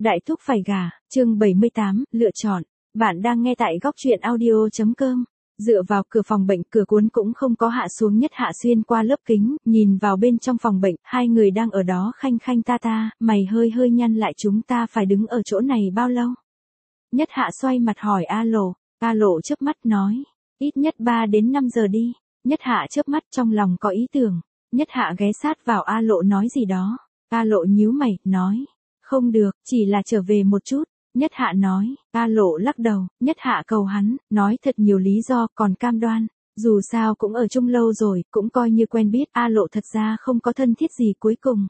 Đại thúc phải gả, chương 78, lựa chọn. Bạn đang nghe tại góc truyện audio.com. Dựa vào cửa phòng bệnh, cửa cuốn cũng không có hạ xuống. Nhất Hạ xuyên qua lớp kính, nhìn vào bên trong phòng bệnh, hai người đang ở đó khanh khanh ta ta, mày hơi hơi nhăn lại, chúng ta phải đứng ở chỗ này bao lâu? Nhất Hạ xoay mặt hỏi A Lộ chớp mắt nói, ít nhất 3 đến 5 giờ đi. Nhất Hạ chớp mắt trong lòng có ý tưởng. Nhất Hạ ghé sát vào A Lộ nói gì đó. A Lộ nhíu mày, nói, không được, chỉ là trở về một chút. Nhất Hạ nói, A Lộ lắc đầu. Nhất Hạ cầu hắn, nói thật nhiều lý do, còn cam đoan. Dù sao cũng ở chung lâu rồi, cũng coi như quen biết. A Lộ thật ra không có thân thiết gì. Cuối cùng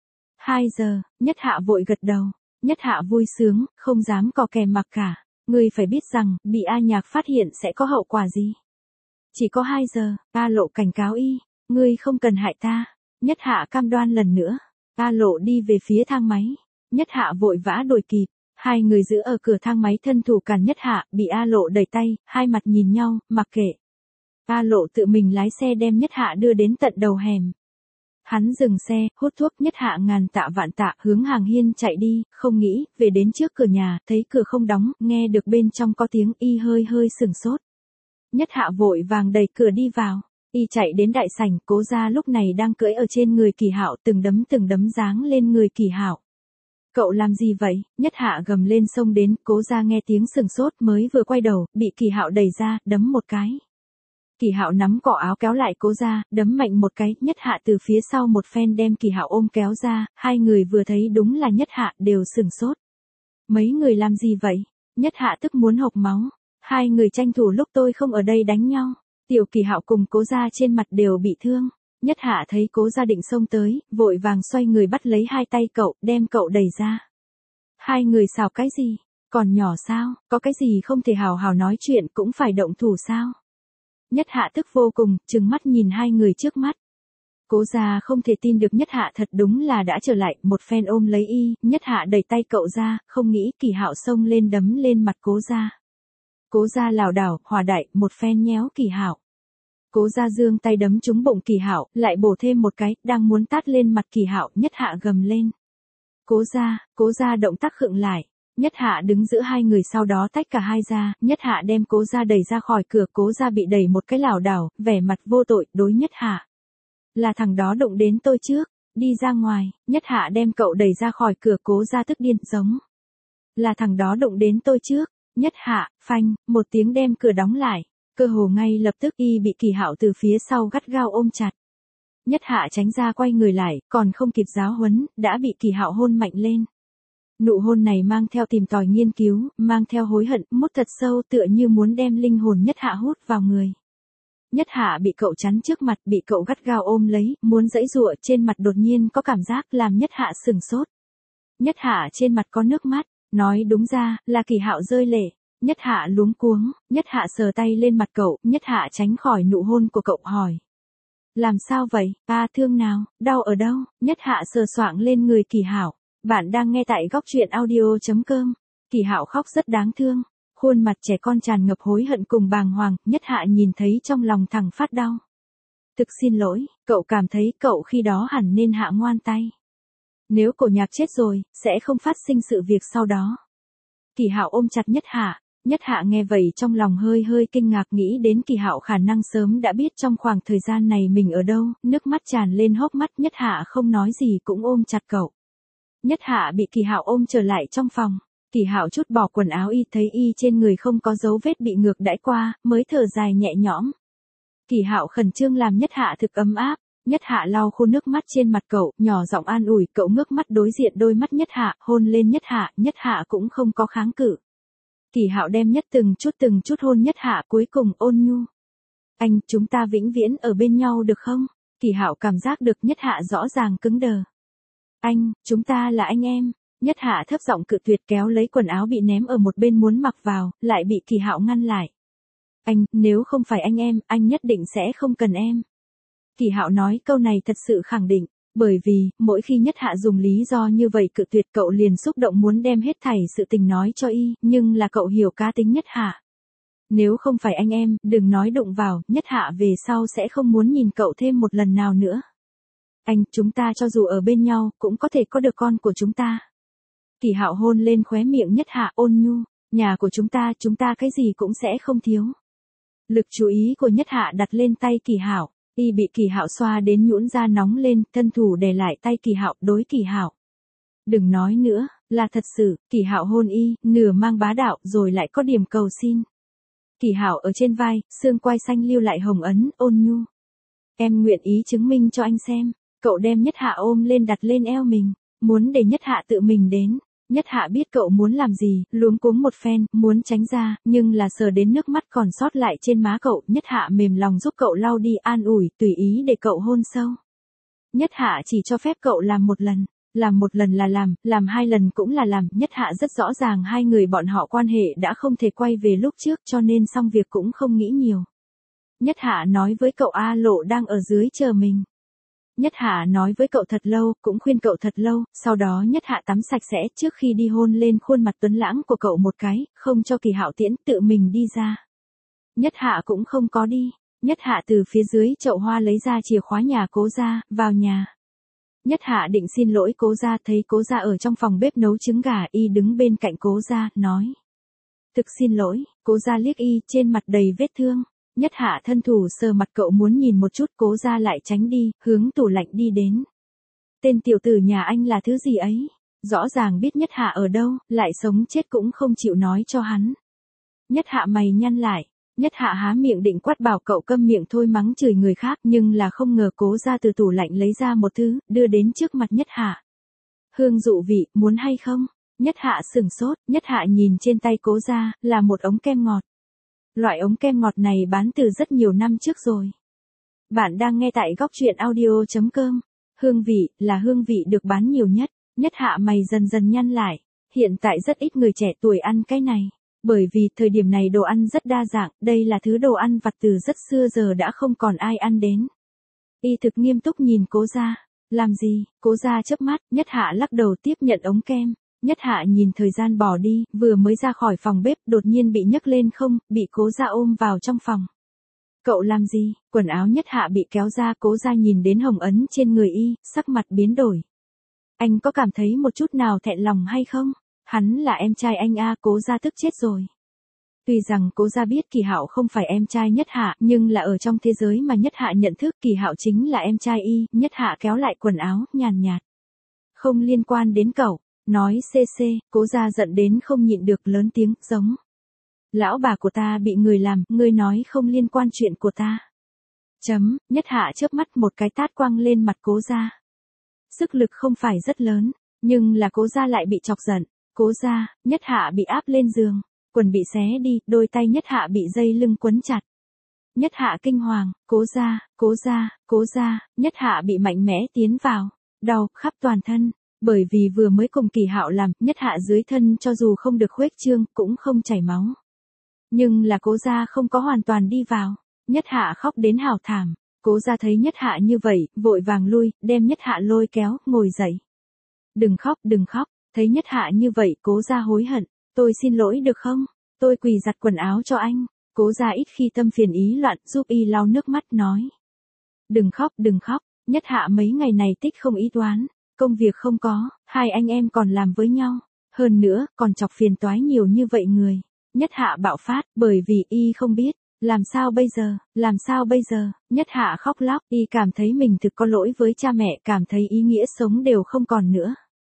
2 giờ, Nhất Hạ vội gật đầu. Nhất Hạ vui sướng, không dám cò kè mặc cả. Ngươi phải biết rằng, bị A Nhạc phát hiện sẽ có hậu quả gì. Chỉ có 2 giờ, A Lộ cảnh cáo y, ngươi không cần hại ta. Nhất Hạ cam đoan lần nữa. A Lộ đi về phía thang máy. Nhất Hạ vội vã đuổi kịp. Hai người giữ ở cửa thang máy thân thủ cản Nhất Hạ, bị A Lộ đẩy tay, hai mặt nhìn nhau, mặc kệ. A Lộ tự mình lái xe đem Nhất Hạ đưa đến tận đầu hẻm. Hắn dừng xe, hút thuốc. Nhất Hạ ngàn tạ vạn tạ hướng hàng hiên chạy đi, không nghĩ, về đến trước cửa nhà, thấy cửa không đóng, nghe được bên trong có tiếng, y hơi hơi sửng sốt. Nhất Hạ vội vàng đẩy cửa đi vào. Y chạy đến đại sảnh, Cố Gia lúc này đang cưỡi ở trên người Kỳ Hạo, từng đấm giáng lên người Kỳ Hạo. Cậu làm gì vậy? Nhất Hạ gầm lên xông đến. Cố Gia nghe tiếng sừng sốt, mới vừa quay đầu, bị Kỳ Hạo đẩy ra, đấm một cái. Kỳ Hạo nắm cỏ áo kéo lại Cố Gia, đấm mạnh một cái. Nhất Hạ từ phía sau một phen đem Kỳ Hạo ôm kéo ra, hai người vừa thấy đúng là Nhất Hạ, đều sừng sốt. Mấy người làm gì vậy? Nhất Hạ tức muốn hộc máu. Hai người tranh thủ lúc tôi không ở đây đánh nhau. Tiểu Kỳ Hạo cùng Cố Gia trên mặt đều bị thương. Nhất Hạ thấy Cố Gia định xông tới, vội vàng xoay người bắt lấy hai tay cậu, đem cậu đẩy ra. Hai người xào cái gì? Còn nhỏ sao? Có cái gì không thể hào hào nói chuyện, cũng phải động thủ sao? Nhất Hạ tức vô cùng, trừng mắt nhìn hai người trước mắt. Cố Gia không thể tin được Nhất Hạ thật đúng là đã trở lại, một phen ôm lấy y. Nhất Hạ đẩy tay cậu ra, không nghĩ Kỳ Hạo xông lên đấm lên mặt Cố Gia. Cố Gia lảo đảo, hòa đại, một phen nhéo Kỳ Hạo. Cố Gia giương tay đấm trúng bụng Kỳ Hạo, lại bổ thêm một cái, đang muốn tát lên mặt Kỳ Hạo. Nhất Hạ gầm lên. Cố Gia động tác khựng lại. Nhất Hạ đứng giữa hai người, sau đó tách cả hai ra. Nhất Hạ đem Cố Gia đẩy ra khỏi cửa. Cố Gia bị đẩy một cái lảo đảo, vẻ mặt vô tội, đối Nhất Hạ. Là thằng đó đụng đến tôi trước, đi ra ngoài. Nhất Hạ đem cậu đẩy ra khỏi cửa. Cố Gia tức điên, giống. Là thằng đó đụng đến tôi trước. Nhất Hạ, phanh, một tiếng đem cửa đóng lại. Cơ hồ ngay lập tức y bị Kỳ Hạo từ phía sau gắt gao ôm chặt. Nhất Hạ tránh ra quay người lại, còn không kịp giáo huấn, đã bị Kỳ Hạo hôn mạnh lên. Nụ hôn này mang theo tìm tòi nghiên cứu, mang theo hối hận, mút thật sâu, tựa như muốn đem linh hồn Nhất Hạ hút vào người. Nhất Hạ bị cậu chắn trước mặt, bị cậu gắt gao ôm lấy, muốn giãy giụa, trên mặt đột nhiên có cảm giác làm Nhất Hạ sửng sốt. Nhất Hạ trên mặt có nước mắt, nói đúng ra, là Kỳ Hạo rơi lệ. Nhất Hạ luống cuống. Nhất Hạ sờ tay lên mặt cậu. Nhất Hạ tránh khỏi nụ hôn của cậu, hỏi. Làm sao vậy? Thương nào? Đau ở đâu? Nhất Hạ sờ soạng lên người Kỳ Hạo. Bạn đang nghe tại góc truyện audio.com. Kỳ Hạo khóc rất đáng thương. Khuôn mặt trẻ con tràn ngập hối hận cùng bàng hoàng. Nhất Hạ nhìn thấy trong lòng thẳng phát đau. Thực xin lỗi, cậu cảm thấy cậu khi đó hẳn nên hạ ngoan tay. Nếu Cổ Nhạc chết rồi, sẽ không phát sinh sự việc sau đó. Kỳ Hạo ôm chặt Nhất Hạ. Nhất Hạ nghe vậy trong lòng hơi hơi kinh ngạc, nghĩ đến Kỳ Hạo khả năng sớm đã biết trong khoảng thời gian này mình ở đâu, nước mắt tràn lên hốc mắt. Nhất Hạ không nói gì cũng ôm chặt cậu. Nhất Hạ bị Kỳ Hạo ôm trở lại trong phòng. Kỳ Hạo trút bỏ quần áo y, thấy y trên người không có dấu vết bị ngược đãi qua, mới thở dài nhẹ nhõm. Kỳ Hạo khẩn trương làm Nhất Hạ thực ấm áp. Nhất Hạ lau khô nước mắt trên mặt cậu, nhỏ giọng an ủi. Cậu ngước mắt đối diện đôi mắt Nhất Hạ, hôn lên Nhất Hạ cũng không có kháng cự. Kỳ Hạo đem từng chút hôn Nhất Hạ, cuối cùng ôn nhu. Anh, chúng ta vĩnh viễn ở bên nhau được không? Kỳ Hạo cảm giác được Nhất Hạ rõ ràng cứng đờ. Anh, chúng ta là anh em. Nhất Hạ thấp giọng cự tuyệt, kéo lấy quần áo bị ném ở một bên muốn mặc vào, lại bị Kỳ Hạo ngăn lại. Anh, nếu không phải anh em, anh nhất định sẽ không cần em. Kỳ Hạo nói câu này thật sự khẳng định. Bởi vì, mỗi khi Nhất Hạ dùng lý do như vậy cự tuyệt, cậu liền xúc động muốn đem hết thảy sự tình nói cho y, nhưng là cậu hiểu cá tính Nhất Hạ. Nếu không phải anh em, đừng nói đụng vào, Nhất Hạ về sau sẽ không muốn nhìn cậu thêm một lần nào nữa. Anh, chúng ta cho dù ở bên nhau, cũng có thể có được con của chúng ta. Kỳ Hạo hôn lên khóe miệng Nhất Hạ ôn nhu, nhà của chúng ta cái gì cũng sẽ không thiếu. Lực chú ý của Nhất Hạ đặt lên tay Kỳ Hạo, y bị Kỳ Hạo xoa đến nhũn ra nóng lên, thân thủ đè lại tay Kỳ Hạo, đối Kỳ Hạo. Đừng nói nữa, là thật sự. Kỳ Hạo hôn y, nửa mang bá đạo rồi lại có điểm cầu xin. Kỳ Hạo ở trên vai, xương quai xanh lưu lại hồng ấn, ôn nhu. Em nguyện ý chứng minh cho anh xem. Cậu đem Nhất Hạ ôm lên đặt lên eo mình, muốn để Nhất Hạ tự mình đến. Nhất Hạ biết cậu muốn làm gì, luống cuống một phen, muốn tránh ra, nhưng là sờ đến nước mắt còn sót lại trên má cậu. Nhất Hạ mềm lòng giúp cậu lau đi, an ủi, tùy ý để cậu hôn sâu. Nhất Hạ chỉ cho phép cậu làm một lần. Làm một lần là làm hai lần cũng là làm. Nhất Hạ rất rõ ràng hai người bọn họ quan hệ đã không thể quay về lúc trước, cho nên xong việc cũng không nghĩ nhiều. Nhất Hạ nói với cậu A Lộ đang ở dưới chờ mình. Nhất Hạ nói với cậu thật lâu, cũng khuyên cậu thật lâu, sau đó Nhất Hạ tắm sạch sẽ trước khi đi hôn lên khuôn mặt tuấn lãng của cậu một cái, không cho Kỳ Hạo tiễn, tự mình đi ra. Nhất Hạ cũng không có đi. Nhất Hạ từ phía dưới chậu hoa lấy ra chìa khóa nhà Cố gia, vào nhà. Nhất Hạ định xin lỗi Cố gia, thấy Cố gia ở trong phòng bếp nấu trứng gà, y đứng bên cạnh Cố gia, nói. Thực xin lỗi. Cố gia liếc y, trên mặt đầy vết thương. Nhất Hạ thân thủ sờ mặt cậu muốn nhìn một chút, Cố gia lại tránh đi, hướng tủ lạnh đi đến. Tên tiểu tử nhà anh là thứ gì ấy? Rõ ràng biết Nhất Hạ ở đâu, lại sống chết cũng không chịu nói cho hắn. Nhất Hạ mày nhăn lại. Nhất Hạ há miệng định quát bảo cậu câm miệng thôi, mắng chửi người khác, nhưng là không ngờ Cố gia từ tủ lạnh lấy ra một thứ, đưa đến trước mặt Nhất Hạ. Hương dụ vị, muốn hay không? Nhất Hạ sửng sốt. Nhất Hạ nhìn trên tay Cố gia, là một ống kem ngọt. Loại ống kem ngọt này bán từ rất nhiều năm trước rồi. Bạn đang nghe tại góc truyện audio.com. Hương vị, là hương vị được bán nhiều nhất. Nhất Hạ mày dần dần nhăn lại. Hiện tại rất ít người trẻ tuổi ăn cái này. Bởi vì thời điểm này đồ ăn rất đa dạng, đây là thứ đồ ăn vặt từ rất xưa giờ đã không còn ai ăn đến. Y thực nghiêm túc nhìn Cố gia. Làm gì? Cố gia chớp mắt. Nhất Hạ lắc đầu tiếp nhận ống kem. Nhất Hạ nhìn thời gian bỏ đi, vừa mới ra khỏi phòng bếp, đột nhiên bị nhấc lên không, bị Cố gia ôm vào trong phòng. Cậu làm gì? Quần áo Nhất Hạ bị kéo ra, Cố gia nhìn đến hồng ấn trên người y, sắc mặt biến đổi. Anh có cảm thấy một chút nào thẹn lòng hay không? Hắn là em trai anh a. Cố gia tức chết rồi. Tuy rằng Cố gia biết Kỳ Hạo không phải em trai Nhất Hạ, nhưng là ở trong thế giới mà Nhất Hạ nhận thức, Kỳ Hạo chính là em trai y. Nhất Hạ kéo lại quần áo, nhàn nhạt. Không liên quan đến cậu. Nói cc. Cố gia giận đến không nhịn được, lớn tiếng, giống. Lão bà của ta bị người làm, ngươi nói không liên quan chuyện của ta. Nhất Hạ chớp mắt, một cái tát quăng lên mặt Cố gia. Sức lực không phải rất lớn, nhưng là Cố gia lại bị chọc giận. Cố gia. Nhất Hạ bị áp lên giường, quần bị xé đi, đôi tay Nhất Hạ bị dây lưng quấn chặt. Nhất Hạ kinh hoàng, Cố gia, Cố gia, Cố gia. Nhất Hạ bị mạnh mẽ tiến vào, đau khắp toàn thân. Bởi vì vừa mới cùng Kỳ Hạo làm, Nhất Hạ dưới thân cho dù không được khuếch trương, cũng không chảy máu. Nhưng là Cố gia không có hoàn toàn đi vào. Nhất Hạ khóc đến hào thảm. Cố gia thấy Nhất Hạ như vậy, vội vàng lui, đem Nhất Hạ lôi kéo, ngồi dậy. Đừng khóc, đừng khóc. Thấy Nhất Hạ như vậy, Cố gia hối hận. Tôi xin lỗi được không? Tôi quỳ giặt quần áo cho anh. Cố gia ít khi tâm phiền ý loạn, giúp y lau nước mắt, nói. Đừng khóc, đừng khóc. Nhất Hạ mấy ngày này tích không ý toán. Công việc không có, hai anh em còn làm với nhau. Hơn nữa, còn chọc phiền toái nhiều như vậy người. Nhất Hạ bạo phát, bởi vì y không biết. Làm sao bây giờ, làm sao bây giờ? Nhất Hạ khóc lóc, y cảm thấy mình thực có lỗi với cha mẹ, cảm thấy ý nghĩa sống đều không còn nữa.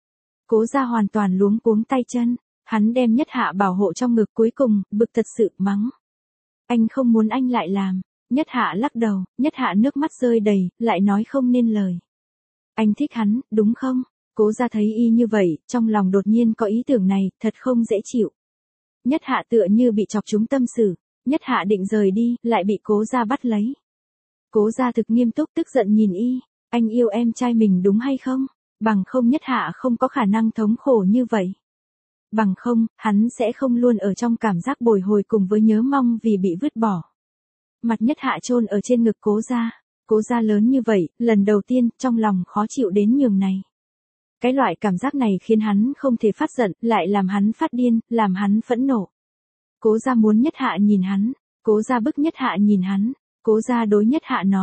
Cố gia hoàn toàn luống cuống tay chân. Hắn đem Nhất Hạ bảo hộ trong ngực, cuối cùng, bực thật sự, mắng. Anh không muốn anh lại làm. Nhất Hạ lắc đầu. Nhất Hạ nước mắt rơi đầy, lại nói không nên lời. Anh thích hắn, đúng không? Cố gia thấy y như vậy, trong lòng đột nhiên có ý tưởng này, thật không dễ chịu. Nhất Hạ tựa như bị chọc trúng tâm sự. Nhất Hạ định rời đi, lại bị Cố gia bắt lấy. Cố gia thực nghiêm túc, tức giận nhìn y. Anh yêu em trai mình đúng hay không? Bằng không Nhất Hạ không có khả năng thống khổ như vậy. Bằng không, hắn sẽ không luôn ở trong cảm giác bồi hồi cùng với nhớ mong vì bị vứt bỏ. Mặt Nhất Hạ chôn ở trên ngực Cố gia. Cố gia lớn như vậy, lần đầu tiên, trong lòng khó chịu đến nhường này. Cái loại cảm giác này khiến hắn không thể phát giận, lại làm hắn phát điên, làm hắn phẫn nộ. Cố gia muốn Nhất Hạ nhìn hắn. Cố gia bức Nhất Hạ nhìn hắn. Cố gia đối Nhất Hạ nói.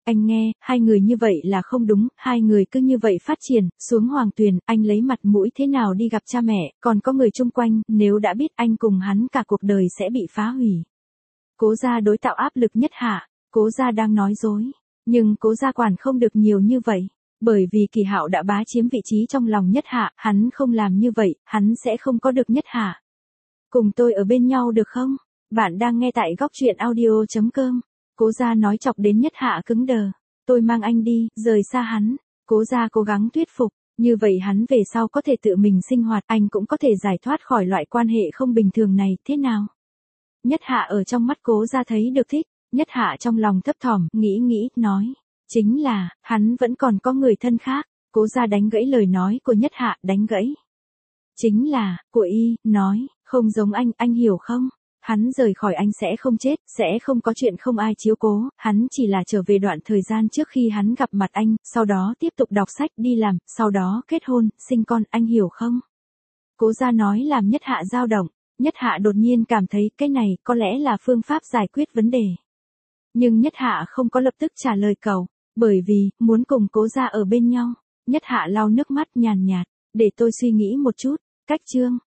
Anh nghe, hai người như vậy là không đúng, hai người cứ như vậy phát triển, xuống Hoàng Tuyền, anh lấy mặt mũi thế nào đi gặp cha mẹ, còn có người chung quanh, nếu đã biết anh cùng hắn cả cuộc đời sẽ bị phá hủy. Cố gia đối tạo áp lực Nhất Hạ, Cố gia đang nói dối, nhưng Cố gia quản không được nhiều như vậy. Bởi vì Kỳ Hạo đã bá chiếm vị trí trong lòng Nhất Hạ, hắn không làm như vậy, hắn sẽ không có được Nhất Hạ. Cùng tôi ở bên nhau được không? Bạn đang nghe tại góc truyện audio.com. Cố gia nói chọc đến Nhất Hạ cứng đờ. Tôi mang anh đi, rời xa hắn. Cố gia cố gắng thuyết phục, như vậy hắn về sau có thể tự mình sinh hoạt, anh cũng có thể giải thoát khỏi loại quan hệ không bình thường này, thế nào? Nhất Hạ ở trong mắt Cố gia thấy được thích, Nhất Hạ trong lòng thấp thỏm, nghĩ, nói. Chính là, hắn vẫn còn có người thân khác. Cố gia đánh gãy lời nói của Nhất Hạ, đánh gãy. Chính là, của y, nói, không giống anh hiểu không? Hắn rời khỏi anh sẽ không chết, sẽ không có chuyện không ai chiếu cố, hắn chỉ là trở về đoạn thời gian trước khi hắn gặp mặt anh, sau đó tiếp tục đọc sách đi làm, sau đó kết hôn, sinh con, anh hiểu không? Cố gia nói làm Nhất Hạ dao động, Nhất Hạ đột nhiên cảm thấy cái này có lẽ là phương pháp giải quyết vấn đề. Nhưng Nhất Hạ không có lập tức trả lời cậu, bởi vì, muốn cùng Cố gia ở bên nhau. Nhất Hạ lau nước mắt nhàn nhạt, để tôi suy nghĩ một chút, cách chương.